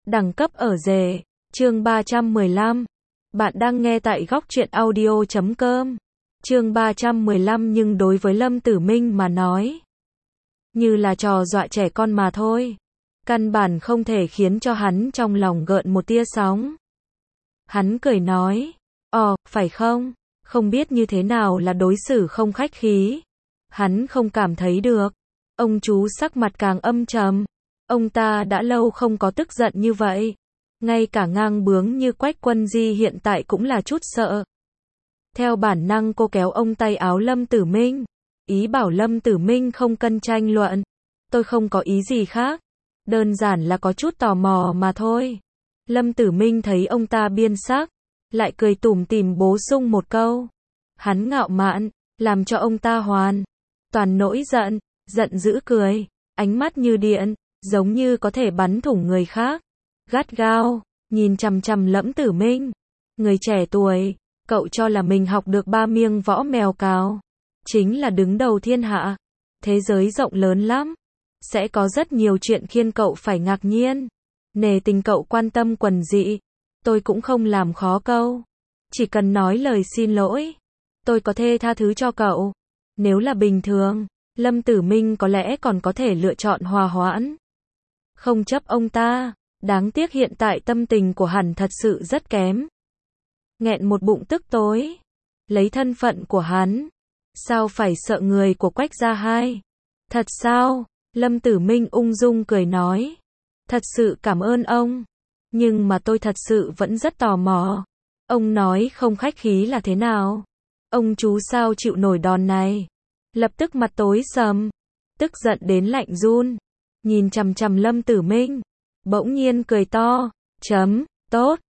Đẳng cấp ở rể. Chương 315. Bạn đang nghe tại góc truyện audio.com. Chương 315 nhưng đối với Lâm Tử Minh mà nói, như là trò dọa trẻ con mà thôi. Căn bản không thể khiến cho hắn trong lòng gợn một tia sóng. Hắn cười nói, phải không? Không biết như thế nào là đối xử không khách khí. Hắn không cảm thấy được. Ông chú sắc mặt càng âm trầm. Ông ta đã lâu không có tức giận như vậy. Ngay cả ngang bướng như Quách Quân Di hiện tại cũng là chút sợ. Theo bản năng cô kéo ông tay áo Lâm Tử Minh. Ý bảo Lâm Tử Minh không cần tranh luận. Tôi không có ý gì khác. Đơn giản là có chút tò mò mà thôi. Lâm Tử Minh thấy ông ta biên sắc. Lại cười tủm tỉm bổ sung một câu. Hắn ngạo mạn, làm cho ông ta hoàn toàn nổi giận, giận dữ cười. Ánh mắt như điện, giống như có thể bắn thủng người khác. Gắt gao, nhìn chằm chằm Lâm Tử Minh. Người trẻ tuổi, cậu cho là mình học được 3 miêng võ mèo cào. Chính là đứng đầu thiên hạ. Thế giới rộng lớn lắm. Sẽ có rất nhiều chuyện khiến cậu phải ngạc nhiên. Nể tình cậu quan tâm quần dị. Tôi cũng không làm khó cậu. Chỉ cần nói lời xin lỗi. Tôi có thể tha thứ cho cậu. Nếu là bình thường, Lâm Tử Minh có lẽ còn có thể lựa chọn hòa hoãn. Không chấp ông ta. Đáng tiếc hiện tại tâm tình của hắn thật sự rất kém. Nghẹn một bụng tức tối. Lấy thân phận của hắn. Sao phải sợ người của Quách gia hai? Thật sao? Lâm Tử Minh ung dung cười nói. Thật sự cảm ơn ông. Nhưng mà tôi thật sự vẫn rất tò mò. Ông nói không khách khí là thế nào? Ông chú sao chịu nổi đòn này? Lập tức mặt tối sầm. Tức giận đến lạnh run. Nhìn chằm chằm Lâm Tử Minh. Bỗng nhiên cười to. Tốt,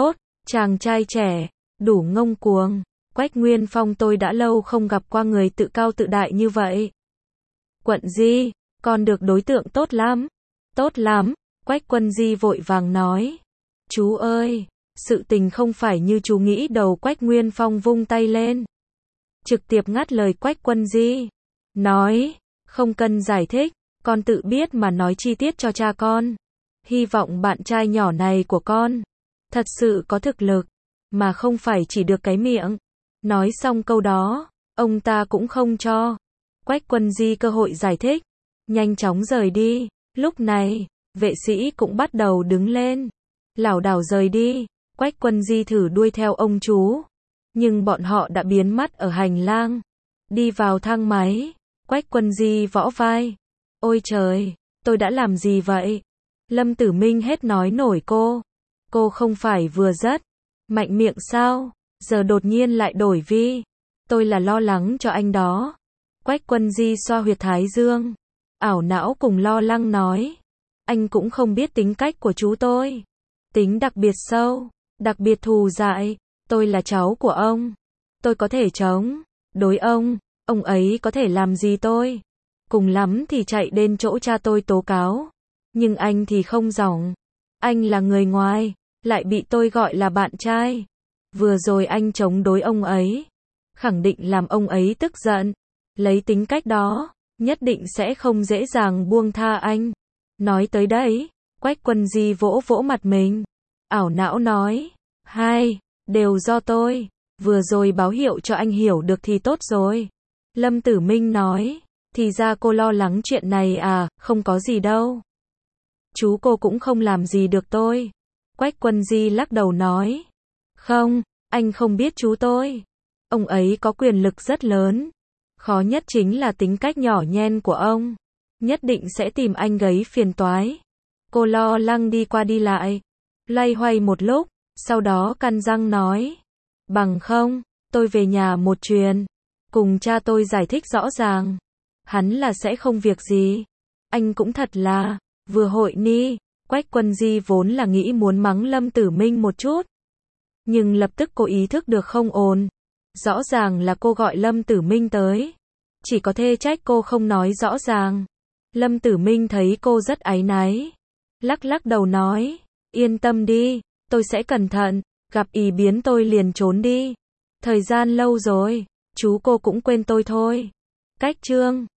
chàng trai trẻ. Đủ ngông cuồng. Quách Nguyên Phong tôi đã lâu không gặp qua người tự cao tự đại như vậy. Quận Di, con được đối tượng tốt lắm. Tốt lắm, Quách Quân Di vội vàng nói. Chú ơi, sự tình không phải như chú nghĩ. Đầu Quách Nguyên Phong vung tay lên. Trực tiếp ngắt lời Quách Quân Di. Nói, không cần giải thích, con tự biết mà nói chi tiết cho cha con. Hy vọng bạn trai nhỏ này của con thật sự có thực lực, mà không phải chỉ được cái miệng. Nói xong câu đó, ông ta cũng không cho Quách Quân Di cơ hội giải thích. Nhanh chóng rời đi. Lúc này, vệ sĩ cũng bắt đầu đứng lên. Lảo đảo rời đi. Quách Quân Di thử đuôi theo ông chú. Nhưng bọn họ đã biến mất ở hành lang. Đi vào thang máy. Quách Quân Di võ vai. Ôi trời, tôi đã làm gì vậy? Lâm Tử Minh hết nói nổi cô. Cô không phải vừa rất mạnh miệng sao? Giờ đột nhiên lại đổi vi. Tôi là lo lắng cho anh đó. Quách Quân Di xoa huyệt thái dương. Ảo não cùng lo lắng nói. Anh cũng không biết tính cách của chú tôi. Tính đặc biệt sâu, đặc biệt thù dại. Tôi là cháu của ông. Tôi có thể chống đối ông ấy có thể làm gì tôi? Cùng lắm thì chạy đến chỗ cha tôi tố cáo. Nhưng anh thì không giỏng. Anh là người ngoài, lại bị tôi gọi là bạn trai. Vừa rồi anh chống đối ông ấy. Khẳng định làm ông ấy tức giận. Lấy tính cách đó, nhất định sẽ không dễ dàng buông tha anh. Nói tới đấy, Quách Quân Di vỗ vỗ mặt mình. Ảo não nói. Đều do tôi. Vừa rồi báo hiệu cho anh hiểu được thì tốt rồi. Lâm Tử Minh nói. Thì ra cô lo lắng chuyện này à, không có gì đâu. Chú cô cũng không làm gì được tôi. Quách Quân Di lắc đầu nói. Không, anh không biết chú tôi. Ông ấy có quyền lực rất lớn. Khó nhất chính là tính cách nhỏ nhen của ông. Nhất định sẽ tìm anh gây phiền toái. Cô lo lắng đi qua đi lại. Loay hoay một lúc, sau đó cắn răng nói. Bằng không, tôi về nhà một chuyến. Cùng cha tôi giải thích rõ ràng. Hắn là sẽ không việc gì. Anh cũng thật là vừa hội ni. Quách Quân Di vốn là nghĩ muốn mắng Lâm Tử Minh một chút. Nhưng lập tức cô ý thức được không ổn. Rõ ràng là cô gọi Lâm Tử Minh tới. Chỉ có thể trách cô không nói rõ ràng. Lâm Tử Minh thấy cô rất áy náy. Lắc đầu nói. Yên tâm đi, tôi sẽ cẩn thận. Gặp ý biến tôi liền trốn đi. Thời gian lâu rồi, chú cô cũng quên tôi thôi. Cách chương